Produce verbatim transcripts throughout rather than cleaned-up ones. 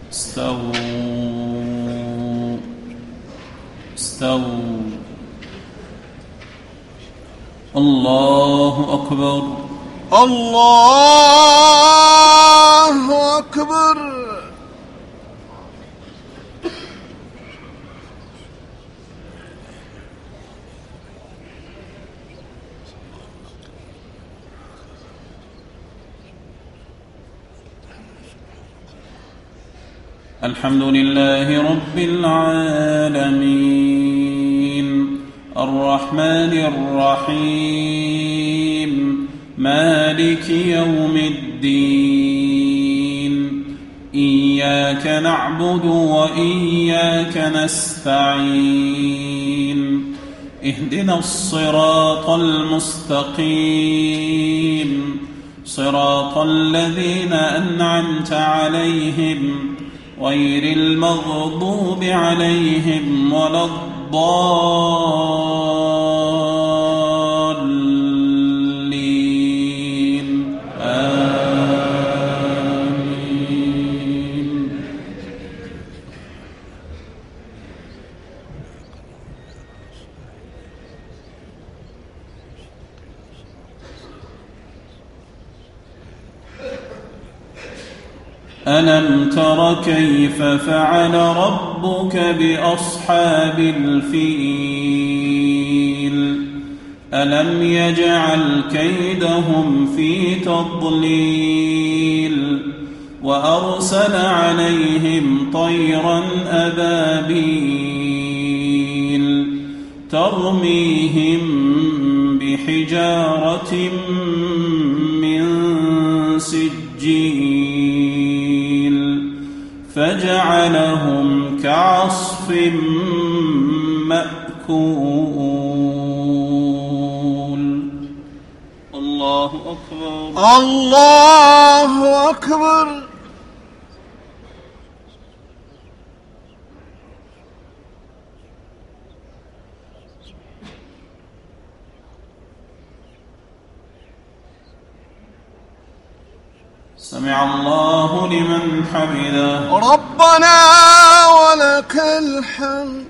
استووا استووا. الله أكبر الله أكبر. الحمد لله رب العالمين الرحمن الرحيم مالك يوم الدين إياك نعبد وإياك نستعين اهدنا الصراط المستقيم صراط الذين أنعمت عليهم غير المغضوب عليهم ولا الضالين آمين. ألم تر كيف فعل ربك بأصحاب الفيل ألم يجعل كيدهم في تضليل وأرسل عليهم طيرا أبابيل ترميهم بحجارة من سجيل فجعلهم كعصف مأكول. الله أكبر الله أكبر. سمع الله لمن حمده ربنا ولك الحمد.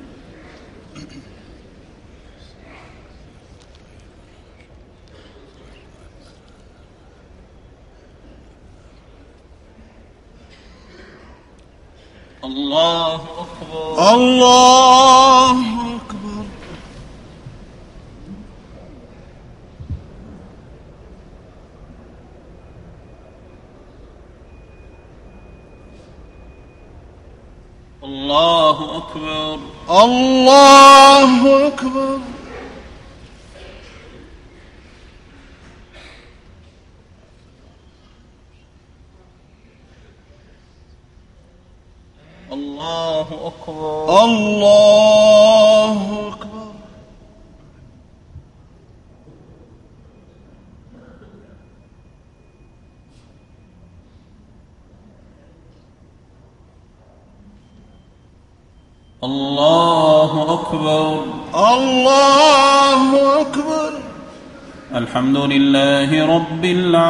الله أكبر الله أكبر. الله أكبر الله أكبر. الله أكبر الله أكبر. الله أكبر الله أكبر. الحمد لله رب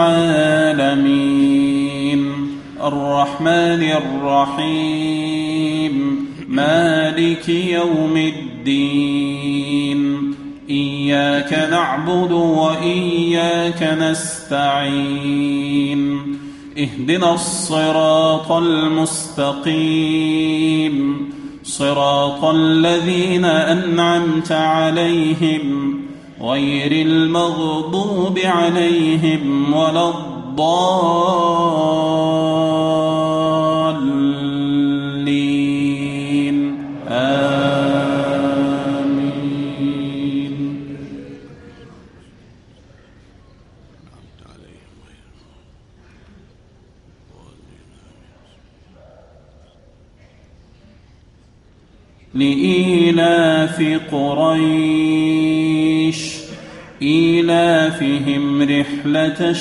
العالمين الرحمن الرحيم مالك يوم الدين إياك نعبد وإياك نستعين اهدنا الصراط المستقيم صراط الذين أنعمت عليهم غير المغضوب عليهم ولا الضالين آمين. لإيلاف قريش إيلافهم رحلة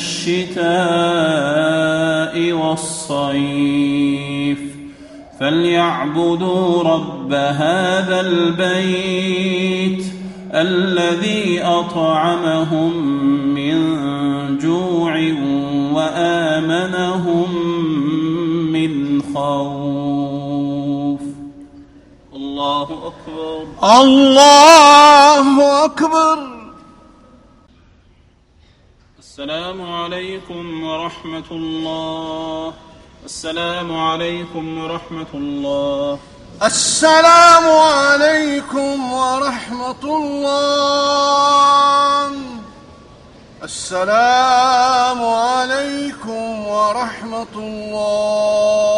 الشتاء والصيف فليعبدوا رب هذا البيت الذي أطعمهم من جوع وآمنهم من خوف. الله أكبر. الله أكبر. السلام عليكم ورحمة الله. السلام عليكم ورحمة الله. السلام عليكم ورحمة الله. السلام عليكم ورحمة الله.